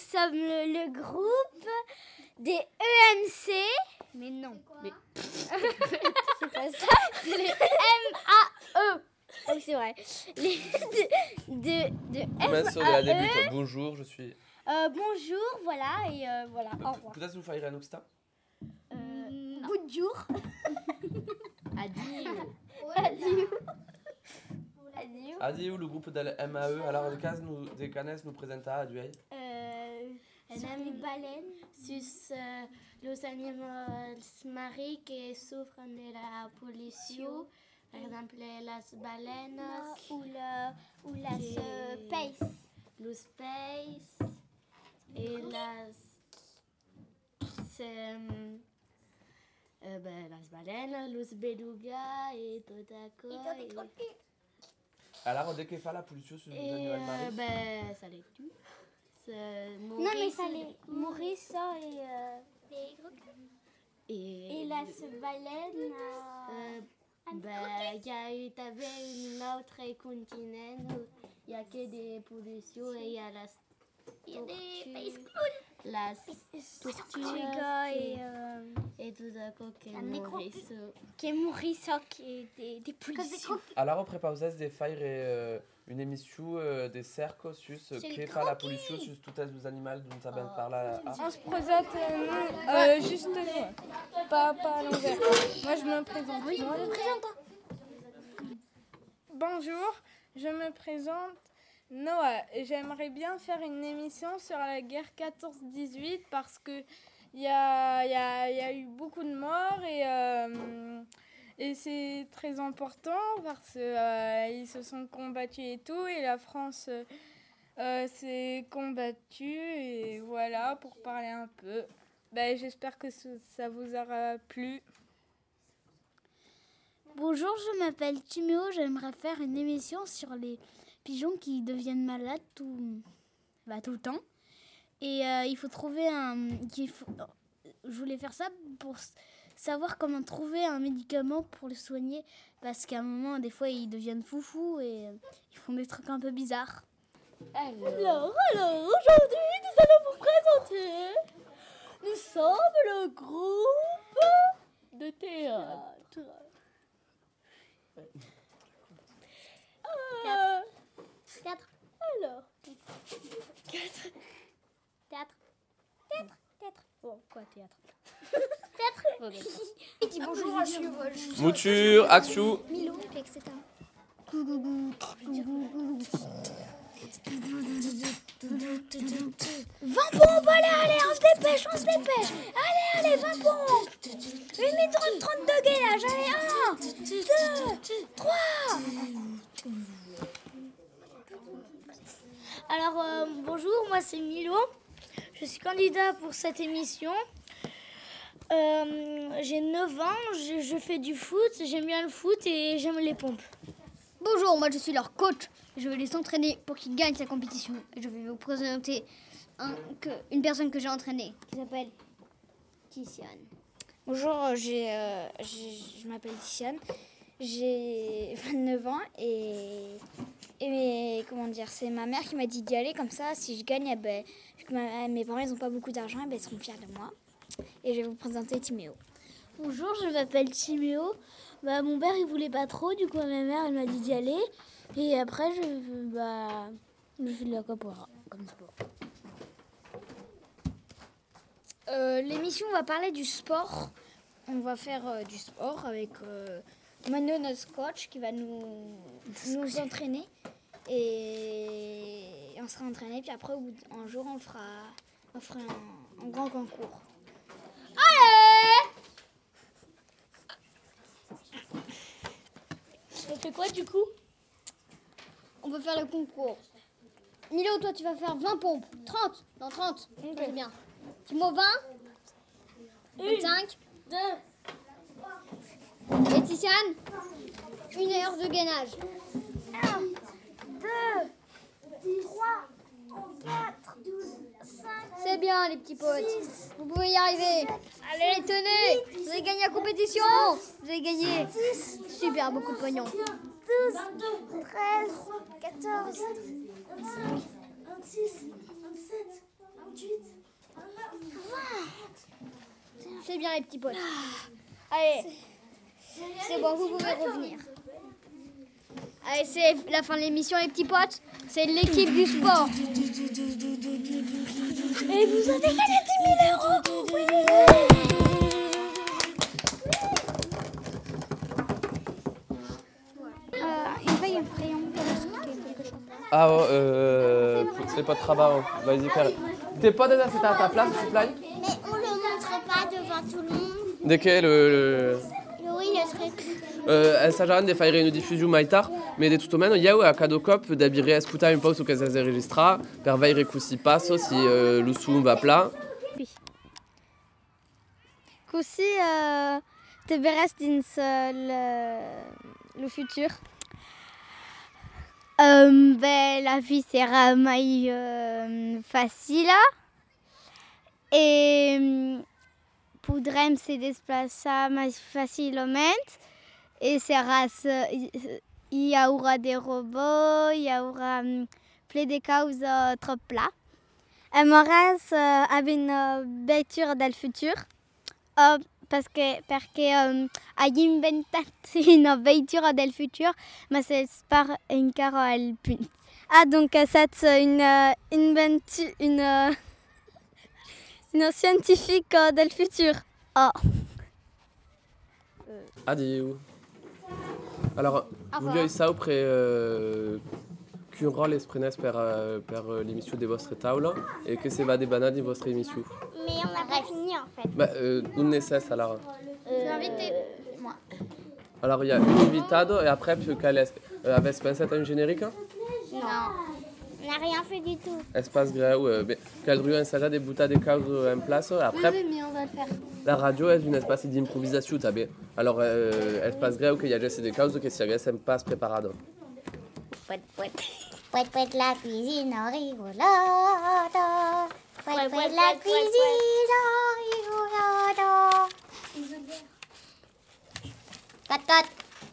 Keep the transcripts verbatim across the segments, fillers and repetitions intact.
sommes le, le groupe des E M C. Mais non. Mais... c'est pas ça. C'est les M A E. Oh, c'est vrai. Les de, de, de M A E. Commence à début. Bonjour, je suis... Euh, bonjour, voilà, et euh, voilà, au revoir. Puteți să faci Ranuxta? Euh, bonjour. Adieu. Adieu. Adieu. Adieu, le groupe de la M A E. Alors, le cas nous, des canes nous présenta à Duel. Euh, sur les baleines. Sus uh, los animals marins que souffrent de la pollution. Par exemple, las baleines. Ou, le, ou la Et... space. Los peces. Et las... C'est... Euh, ben, las baleines, los belugas et tout à quoi. Et... Alors, dès qu'il fait la pollution sur les animaux marins, euh, ben, ça les tue. Non, mais ça les mourit, ça, et... Euh, et, et la baleine... Euh, ben, il y a eu, t'avais une autre continent où il n'y a que des pollutions et il y a la tortue, la tortue et, euh, et tout à coup qui mourissent. Qui mourissent, qui est des, des pollutions. alors, après pauzes de faire euh, une émission euh, des cercles sur ce qui fait la pollution sur tous les animaux dont ça vient par là. On se présente euh, nous, euh, juste nous, pas, pas à l'envers. Moi, je me présente. Oui, Moi, je me présente. Bonjour, je me présente Noah. J'aimerais bien faire une émission sur la guerre quatorze dix-huit parce que il y a, y, a, y a eu beaucoup de morts et, euh, et c'est très important parce qu'ils euh, se sont combattus et tout et la France euh, s'est combattue et voilà pour parler un peu. Ben, j'espère que ça vous aura plu. Bonjour, je m'appelle Timéo, j'aimerais faire une émission sur les pigeons qui deviennent malades tout, bah, tout le temps. Et euh, il faut trouver un... Il faut, je voulais faire ça pour savoir comment trouver un médicament pour le soigner. Parce qu'à un moment, des fois, ils deviennent foufous et euh, ils font des trucs un peu bizarres. Alors, alors, alors aujourd'hui, nous allons vous présenter... Nous sommes le groupe de théâtre. Euh, Quatre. alors. Quatre. Théâtre. Théâtre. Théâtre. Bon, quoi, théâtre? Théâtre. Oh, et dis bonjour à Chevol. Mouture, action. Milo, et cetera. vingt pompes, allez, allez, on se dépêche, on se dépêche. Allez, allez, vingt pompes. huit minutes trente de gainage, allez, un, deux, trois. Alors, euh, bonjour, moi c'est Milo. Je suis candidat pour cette émission. Euh, j'ai neuf ans, je, je fais du foot, j'aime bien le foot et j'aime les pompes. Bonjour, moi je suis leur coach. Je vais les entraîner pour qu'ils gagnent sa compétition. Et je vais vous présenter un, que, une personne que j'ai entraînée qui s'appelle Tiziane. Bonjour, j'ai, euh, j'ai, je m'appelle Tiziane. J'ai vingt-neuf ans et, et mes, comment dire, c'est ma mère qui m'a dit d'y aller. Comme ça, si je gagne, eh ben, vu que ma, mes parents n'ont pas beaucoup d'argent, eh ben, ils seront fiers de moi. Et je vais vous présenter Timéo. Bonjour, je m'appelle Timéo. Bah, mon père il voulait pas trop, du coup ma mère elle m'a dit d'y aller. Et après je, bah, je fais de la capoeira comme sport. Euh, l'émission va parler du sport. On va faire euh, du sport avec euh, Mano, notre coach, qui va nous, nous entraîner. Et on sera entraîné. Puis après, un jour, on fera, on fera un, un grand concours. Allez! On fait quoi du coup? On peut faire le concours. Milo, toi tu vas faire vingt pompes. trente. Non, trente. Okay. C'est bien. Timo, vingt. vingt-cinq. Deux. Et Tiziane, une heure de gainage. un, deux, trois, quatre, cinq. C'est bien les petits potes. Six, vous pouvez y arriver. Allez, tenez. huit, vous avez gagné la compétition. Vous avez gagné. dix, super, beaucoup de pognon. douze, treize, quatorze, vingt-cinq, vingt-six, vingt-sept, vingt-huit. C'est bien les petits potes. Allez, c'est bon, vous pouvez revenir. Allez, c'est la fin de l'émission les petits potes. C'est l'équipe du sport. Et vous avez gagné dix mille euros. Oui. Euh, une feuille, un crayon, quelque chose. Ah ouais, euh... c'est pas de travail, vas-y, faire. T'es pas déjà, c'était à ta place, s'il te plaît? Mais on le montrait pas devant tout le monde. De che le, le... Oui, le truc. Uh, essa già de fare una diffusione mai tard, ma di tutto meno io a cada cop da dire ascoltare un po' su che si registra per vedere così passo si uh, lo zoom va pla. Così uh, te verras dins uh, le, le futur. Um, ben, la vie sera mai uh, facile et um, podrem se desplaçar mais facilmente. Et serà, il y aura des robots, il y aura um, plein de causes uh, trop plats. Aimeràs uh, avoir une voiture del futur? Uh, parce que, perché um, hai inventat una voiture del futur, ma c'est pas encara al punt. Ah, donc c'est une, une, une, une, une scientifique uh, del futur. Oh. Adieu. Alors, voglio sempre eh, che un ruolo esprenes per, per l'emissione di vostre tavole e che se va des banane di vostre emissioni. Mais on n'a pas fini en fait. Bah, euh, un necessaire alors. Euh, invité. Moi. Alors, il y a un invitado et après, quel est euh, avez pensé à un générique? Non. On n'a rien fait du tout. Espace greu, euh, ben, caldriu ensaggia de buttar des causes en place. Après, Oui, oui, mais on va le faire. la radio est un espace d'improvisation, tabe. Alors, euh, espace greu qu'il y a déjà des causes que si reste pas préparado. Pouet, pouet. Pouet, pouet, la cuisine en rigolado. Pouet, pouet, la cuisine en rigolado. Cut, cut.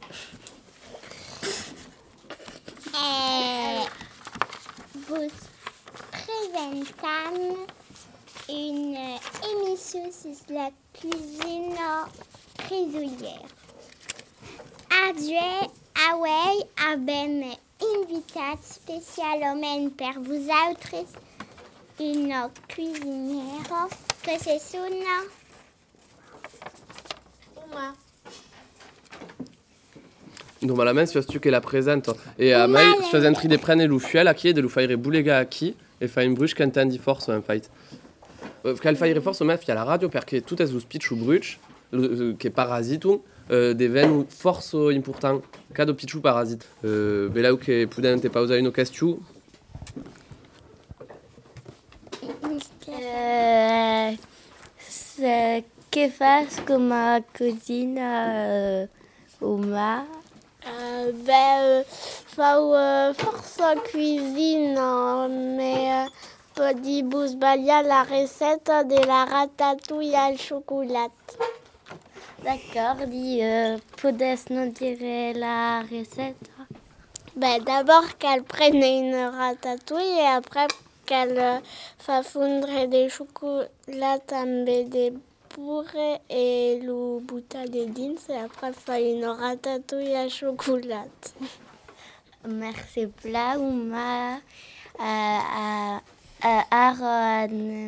Et vous présentam une émission sur la cuisine brésilienne. Adieu, away, abem invitat spécialement per vous autres une cuisinière que se sono Uma. Normalmente si tu che la presento e a me si entri de prendere l'uffiel a chi e de lo fare bulega a chi e fa un bruch cantan di forza en fait. Qu'elle fare forza me fia la radio perché tout est lo speech ou bruch che parasito uh, devenu forzo important cado pichu parasite. Uh, belau che pudente pausa une question. Euh, que fasse comme ma cousine euh, Oma? Euh, ben, euh, fa euh, force en cuisine, hein, mais euh, peut dire bousbalia la recette de la ratatouille à la chocolat. D'accord, dis, euh, Podès nous dirait la recette? Ben, d'abord qu'elle prenne une ratatouille et après qu'elle euh, fa fondre des chocolats avec des bourrées et le bouta de dins et après fa une ratatouille à chocolat. Merci plat ou ma à à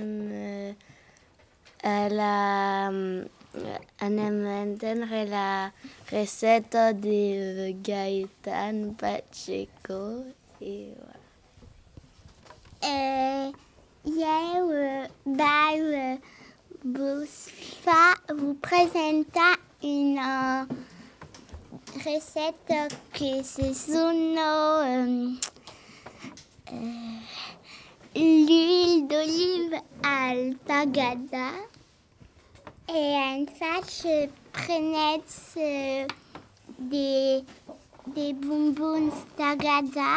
la anem entendre la recette de Gaëtan Pacheco et voilà. Euh, je vais vous, vous présenter une euh, recette que se sono euh, euh, l'huile d'olive al tagada et en fait je prenais euh, des, des bonbons tagada.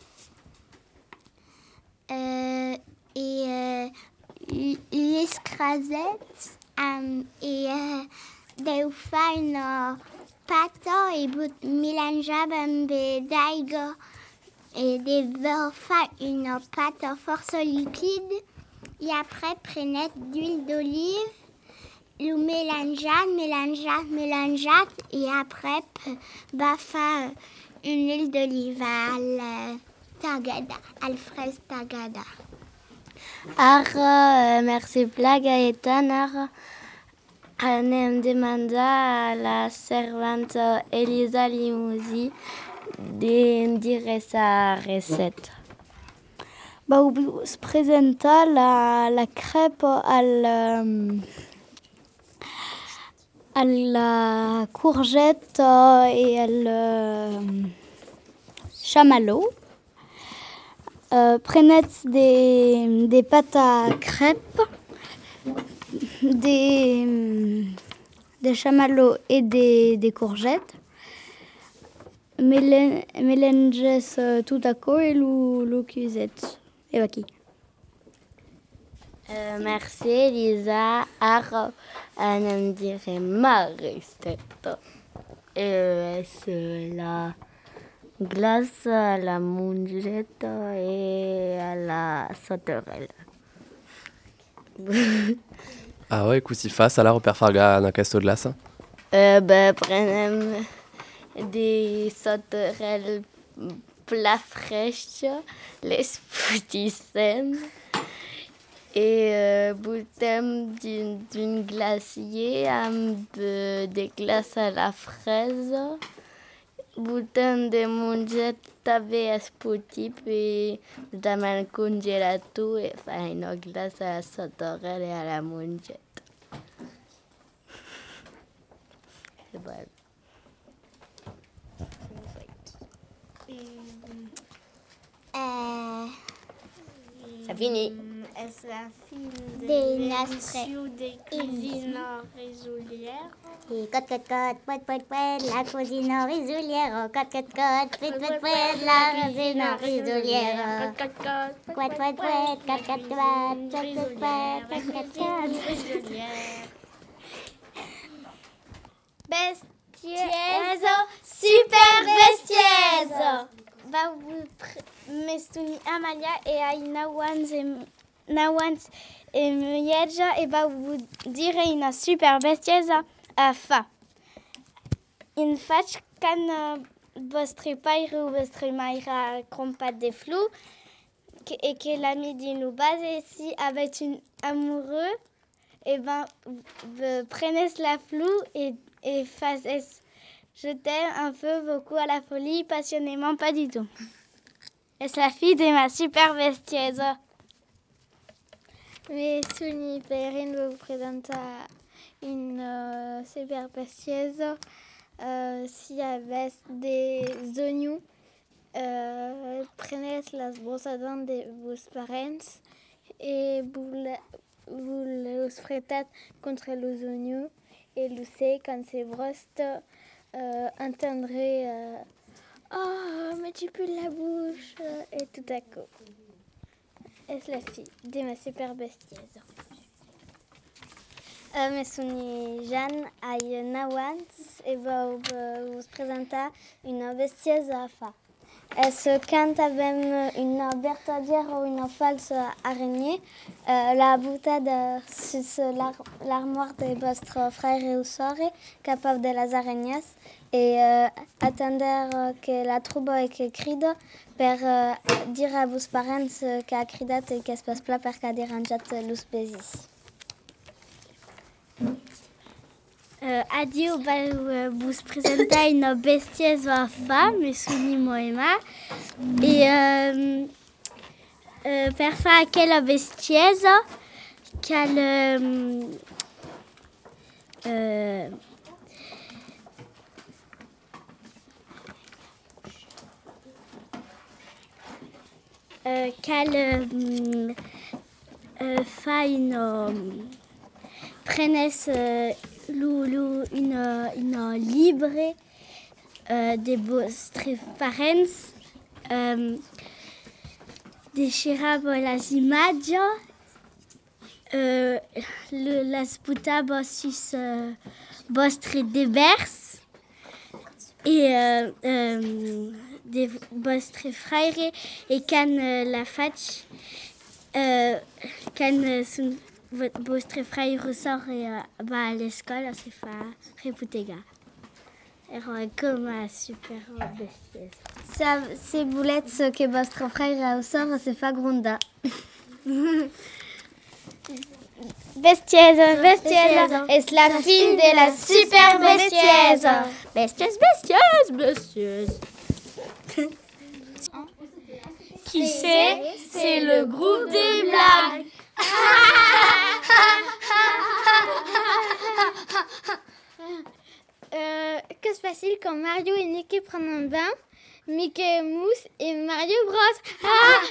Euh, et euh, les crassettes um, et euh, deu fa une pâte et mélangeable avec d'aigua et de faire une pâte force liquide et après prenez d'huile d'olive le mélangeat, mélangeat, mélangeat, et après, va faire une huile d'olive à la tagada, à la fraise tagada. Ara, merci pla Gaëtan, ara, anem demanda a la servante Elisa Limousi de dire sa recette. Bah, on se présenta la, la crêpe à la, à la courgette et à le chamallow. Euh, prenez des, des pâtes à crêpes, des, des chamallows et des, des courgettes. Mélangez tout à coup et le cuisette. Et voilà. Euh, merci Elisa. Alors, on dirait ma recette. Et c'est la glace à la mongette et à la sauterelle. Ah ouais, écoute, si face, alors, per farga na questo glace. Euh, ben, prenez des sauterelles plat fraîches, les spoutissem et euh, boutem d'une, d'une glacier amb de glace à la fraise, boutem de mongette també es potip et també el congelato et fa une glace à la sauterelle et à la mongette. Et voilà. Euh, C'est fini. C'est la fin de Des l'émission des cuisines résolières. Et cote, cote, cote, poète, poète, poète, la cuisine résolière. Cote, cote, cote, poète, poète, poète, la cuisine résolière. Cote, cote, cote, poète, poète, poète, cote, cote, cote, poète, poète, poète, cote, cote, cote. Bestiezo, super bestiezo. Bah, vous mestuni Amalia et Aina Wanz et Nawans et Mieja et bah vous direz une super bestieza à fa. In fac can vostre paire ou vostre maïra crompat de flou et que l'ami dit nous base et si avec une amoureux et ben prenez la flou et et faisez je t'aime un peu, beaucoup à la folie, passionnément, pas du tout. Est-ce la fille de ma super bestieuse? Mais Souni Perrine vous présente une euh, super bestieuse. Euh, si avec des oignons, euh, prenez las brosadas de vos parents et vous, vous les frétez contre les oignons et le quand c'est broste. Euh, entendrez euh, oh mais tu pues la bouche euh, et tout à coup est-ce la fille de ma super bestieuse. Euh, mais Souni Jeanne a une Nawans et va vous présenter une bestieuse à fa. Est-ce quand avec une bertadière ou une false araignée, euh, la boutade sur l'armoire de votre frère et soeur capable de les araignées et euh, attendre que la troupe est cride pour euh, dire à vos parents qu'a cridat et qu'est-ce passe plat pour qu'a dérangeat los bésis. Euh, adieu, bah, euh, vous présentez une bestieuse à femme, mais Souni Moema. Et euh, euh, per fa quelle bestieuse qu'elle euh, euh, euh, qu'elle euh, euh, fa une euh, prenez euh, Loulou, une, une libre euh, de vostres parents, euh, déchirable las images, euh, le, las putaba sus euh, vostres déverses et euh, euh, de vostres frères et quand euh, la fatch, euh, quand euh, son vostre frère ressort et euh, va à l'école, c'est fa reputega. Et comme un super bestiaise. Ça, c'est boulette ce que votre frère ressort, c'est fa grunda. Bestiaise, bestiaise, est la fille de la super bestiaise. Bestiaise, bestiaise, bestiaise. Qui c'est? C'est le groupe des blagues. Euh, que se passe-t-il quand Mario et Mickey prennent un bain? Mickey mousse et Mario brosse.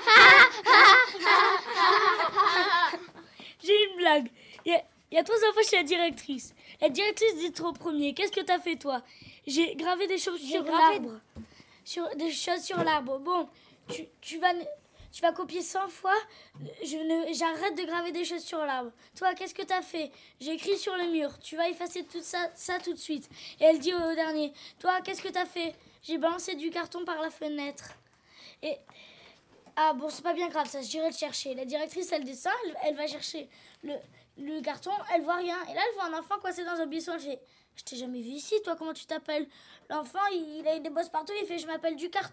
J'ai une blague. Il y, a, il y a trois enfants chez la directrice. La directrice dit au premier, qu'est-ce que t'as fait toi? J'ai gravé des choses sur l'arbre. Sur, des choses sur l'arbre. Bon, tu, tu, vas, tu vas copier cent fois. Je ne, j'arrête de graver des choses sur l'arbre. Toi, qu'est-ce que t'as fait? J'ai écrit sur le mur. Tu vas effacer tout ça, ça tout de suite. Et elle dit au dernier, toi, qu'est-ce que t'as fait? J'ai balancé du carton par la fenêtre. Et... Ah bon, c'est pas bien grave, ça, j'irai le chercher. La directrice, elle descend, elle, elle va chercher le, le carton, elle voit rien. Et là, elle voit un enfant coincé dans un buisson, elle fait « Je t'ai jamais vu ici, toi, comment tu t'appelles ?» L'enfant, il, il a des bosses partout, il fait « Je m'appelle du carton. »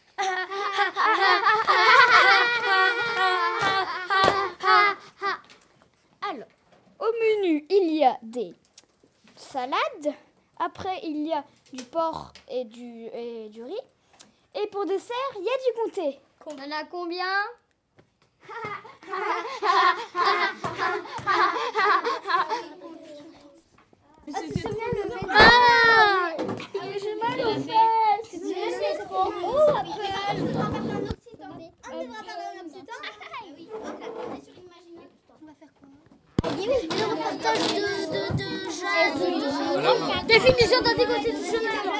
Alors, au menu, il y a des salades. Après, il y a du porc et du, et du riz. Et pour dessert, il y a du comté. On en a combien? Ah, tu te souviens le métier? Ah, j'ai mal aux fesses. Tu sais trop. Oh, après. On va parler en occitan. Ah, on va parler en occitan? Ah oui. Donc là, on est sur l'imaginaire. On va faire quoi? Le reportage de, de, de Jade. Définition d'anticonstitutionnellement.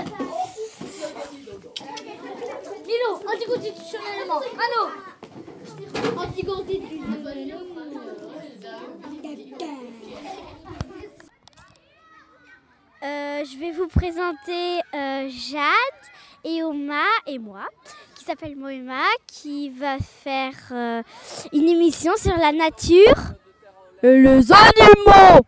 Milo, anticonstitutionnellement. Anno. Anticonstitutionnellement. Euh, je vais vous présenter euh, Jade et Oma et moi, qui s'appelle Moema, qui va faire euh, une émission sur la nature et les animaux.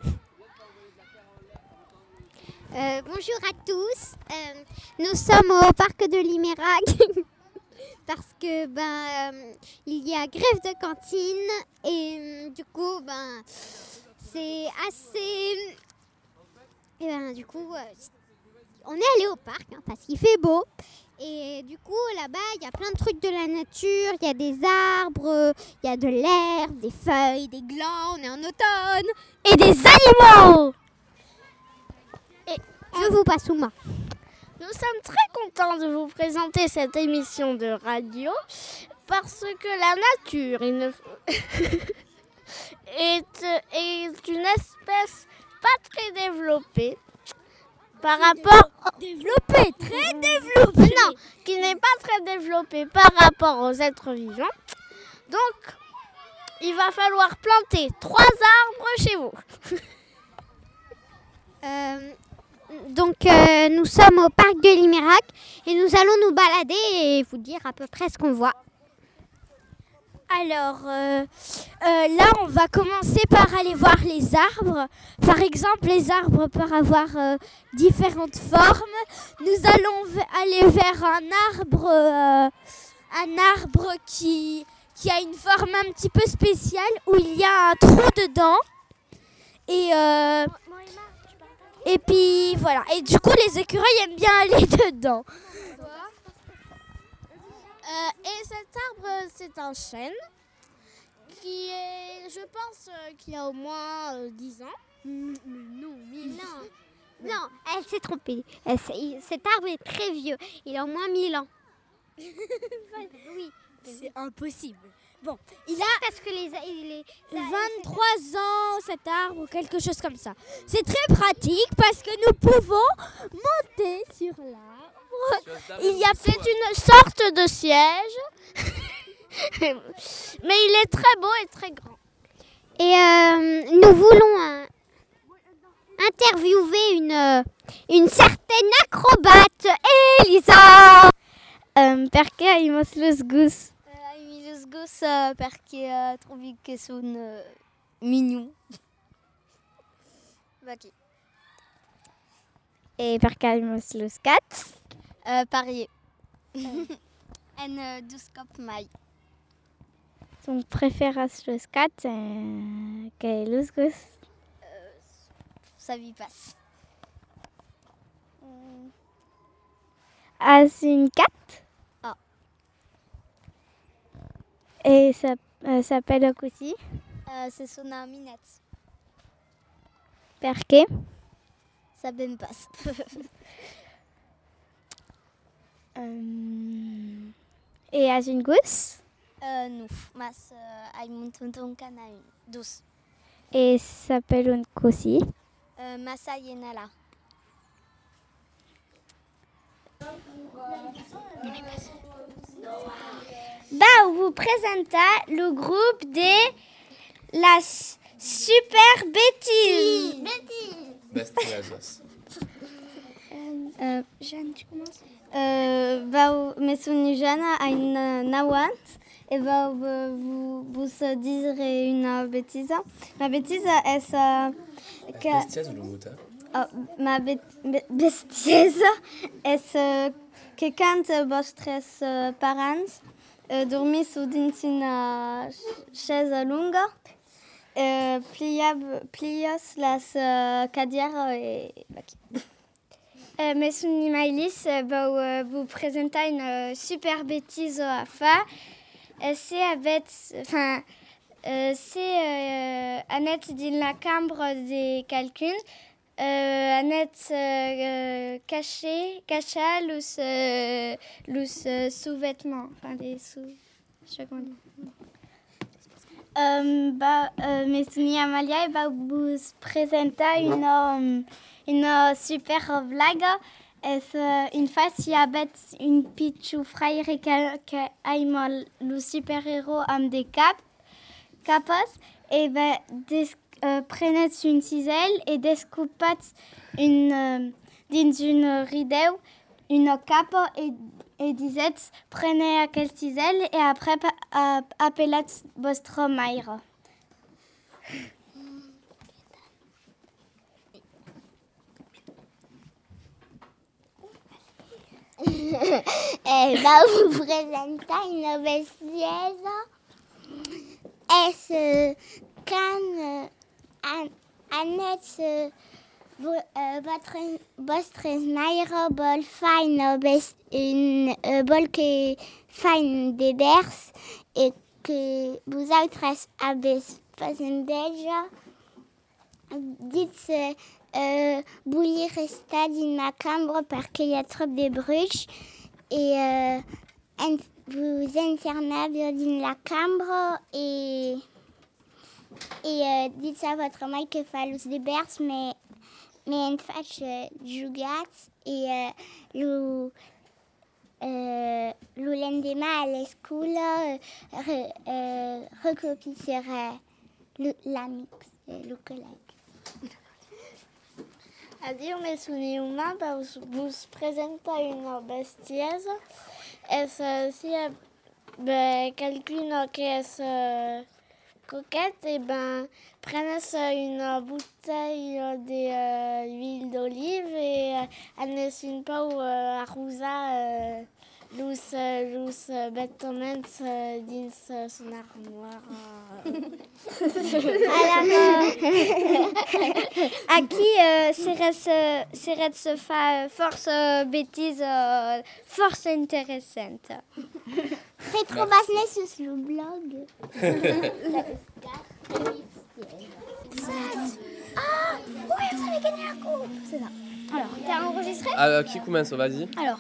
Euh, bonjour à tous. Euh, nous sommes au parc de Limérac parce que ben euh, il y a grève de cantine et euh, du coup ben c'est assez. Et ben du coup euh, on est allé au parc hein, parce qu'il fait beau et du coup là-bas il y a plein de trucs de la nature. Il y a des arbres, il y a de l'herbe, des feuilles, des glands. On est en automne Et des animaux. Je vous passe Ouma. Nous sommes très contents de vous présenter cette émission de radio parce que la nature il ne... est, est une espèce pas très développée par rapport... Développé, très développé. Non, qui n'est pas très développée par rapport aux êtres vivants. Donc, il va falloir planter trois arbres chez vous. Euh, donc euh, nous sommes au parc de Limérac et nous allons nous balader et vous dire à peu près ce qu'on voit. Alors euh, euh, là, on va commencer par aller voir les arbres. Par exemple, les arbres peuvent avoir euh, différentes formes. Nous allons v- aller vers un arbre, euh, un arbre qui, qui a une forme un petit peu spéciale où il y a un trou dedans. Et, euh, et puis voilà. Et du coup, les écureuils aiment bien aller dedans. Euh, et cet arbre, c'est un chêne qui est, je pense, euh, qui a au moins euh, dix ans. Non, non, non, elle s'est trompée. Elle s'est- cet arbre est très vieux. Il a au moins mille ans. Oui. C'est impossible. Bon, il a Parce que les, les, vingt-trois ans, cet arbre, ou quelque chose comme ça. C'est très pratique parce que nous pouvons monter sur l'arbre. Il y a peut-être une sorte de siège, mais il est très beau et très grand. Et euh, nous voulons euh, interviewer une, euh, une certaine acrobate, Elisa. Euh, perché i Moslos Gus. Emilius Gus perché trovi che sono mignon. Ok. Et per calmos los cats? Euh, parier. En uh, douze mai. Tu preferas los cats eh, que los gos? Ça vie passe. As une cat? Ah. Et ça euh, s'appelle aussi? Euh, c'est son minette. Perché? Ça ben passe. um, et as une gousse? Euh, non, mas euh, ai mon tonton canaï, douce. Et ça s'appelle un aussi? Euh, Massa Yenala. Bah, on vous présenta le groupe des La Super Bêtise. Bestiazos. Euh, Jeanne, tu commences? Euh, bah, mais son Jeanne a une nawant. Et bah, vous, vous se direz une bêtise. Ma bêtise est ça. Que, Bestiaz ou le mouta? oh, ma bê- bê- bêtise est ce que quand vostres parents euh, dormissent sous une euh, chaise longue, euh, pliab, plios las euh, cadères et Euh, mais son Maïlis, euh, bah, euh, vous présente une euh, super bêtise à faire. Euh, c'est avec, enfin, euh, c'est euh, Annette dans la chambre de quelqu'un. Euh, Annette euh, cachée, cacha los, euh, los euh, sous-vêtements, enfin des sous, je sais pas comment dire. Euh, bah, euh, mais Sonia Amalia bah, vous présenta une, euh, une euh, super blague. Es, euh, une fois, il y avait une pichou frère qui a le super-héros amb des cap, capes et bah, des, euh, prenait une ciselle et découpait une, euh, dans une rideau une cape et et disait prenez à quelle ciselle et après euh, appelez votre mère. Eh ben, vous présentez une bestiaise. Est-ce quand euh, Annette euh, votre votre mère bol fine best une euh, bol que fine des berces et que vous autres avez fait déjà dites euh, bouillir resta dans ma chambre parce qu'il y a trop de bruit et euh, vous enfermez dans la chambre et et euh, dites à votre mère que fait des berces mais mais en fait, je jugați et le le lendemain à l'école, recopiera l'amix, le collègue. Adieu, mes souvenirs, vous présentez une bestiaise. Et si ben, quelqu'un qui est coquette, et ben, prenez une bouteille d'huile d'olive et amenez une peau arrosa los, los vêtements dans son armoire. Alors, à qui euh, serait serait se faire force euh, bêtise, euh, force intéressante. Rétrobasné sur le blog. Ah, ouais, vous avez gagné un coup. C'est ça. Alors, t'as enregistré? Ah, qui commence? Vas-y. Alors.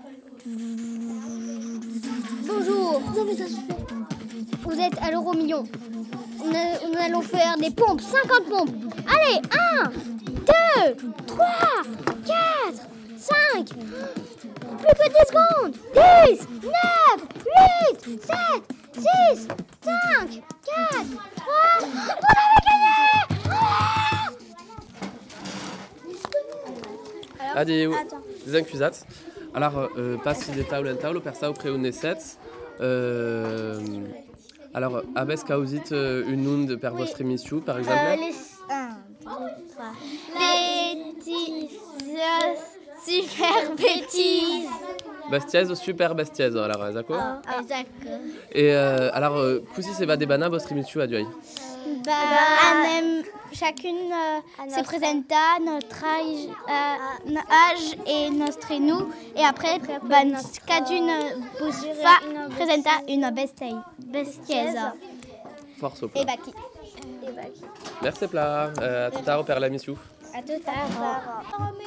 Bonjour. Non, mais ça suffit. Vous êtes à l'euro million. Nous, nous allons faire des pompes, cinquante pompes. Allez, un, deux, trois, quatre, cinq. Plus que dix secondes. dix, neuf, huit, sept, six, cinq, quatre, trois. Vous l'avez gagné. Ah, des, des accusats. Alors, euh, passi de taula en taula, per sau preu nesset. Euh, Alors, abesc auzit uh, unun per vostre emissió, par exemple? Euh, les... Un, deux, trois. Bêtises, super bêtises. Bestiaises, super bestiaises, alors, d'accord? Ah, exact. Et euh, alors, euh, cousi se va debana vostre emissió a duai? Bah, anem, chacune euh, se présenta notre âge, euh, no- âge et notre nom. Et après, bah, chacune vous fa présenta une bestie. Bestiaise. Force au Et plat. bah qui Merci pla, euh, a tout tard per la mission. À tout à l'heure.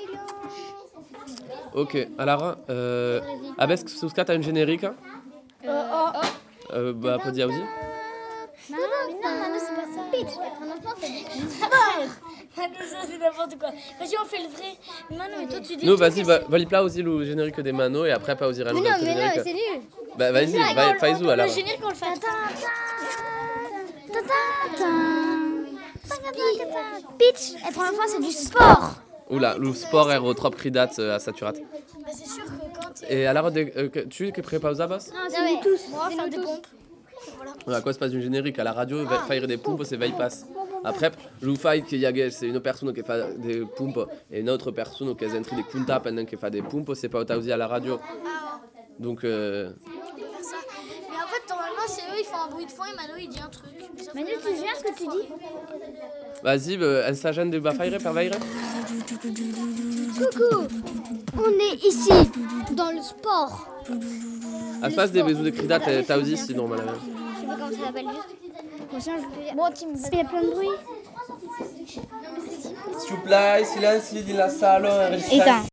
Ok, alors, euh, abesc suscat a un générique? Euh, bah, peut dire aussi. Non, mais non, Manu, c'est pas ça. Pitch, être un enfant, c'est Manu, ça c'est n'importe quoi. Vas-y, on fait le vrai. Manu, mais toi tu dis. Nous, toi, vas-y, que va, vali pla aussi le générique des Mano et après pas aussi Mais le non, mais non, générique. c'est nul. Bah, vas-y, c'est- va, on- fais on- zou alors. Le générique, on le fait. Pitch, être un enfant, c'est du sport. Oula, le sport est au trop cridat euh, à saturat. Bah, c'est sûr que quand. Et alors, de, euh, que- tu que prépausa, boss? Non, c'est nous tous. On va faire des pompes. À quoi se passe une générique? À la radio, va faire des pompes, c'est veille passe. Après, le fait qu'il y a c'est une personne qui fait des pompes et une autre personne qui a des punta pendant qu'elle fait des pompes, c'est pas aussi à la radio. Donc, euh, On peut faire ça. Mais en fait, normalement, c'est eux, ils font un bruit de fond et Manu, il dit un truc. Sauf Manu, que tu te souviens ce que tu dis? vas-y, bah, un sagent de Bafaire, per Vaire. Coucou, on est ici, dans le sport. À face des bisous de cridat, t'as aussi sinon, mal. Je sais pas comment ça s'appelle juste. Bon, Tim, il y a plein de bruit. S'il vous plaît, silence dans la salle. Éteins.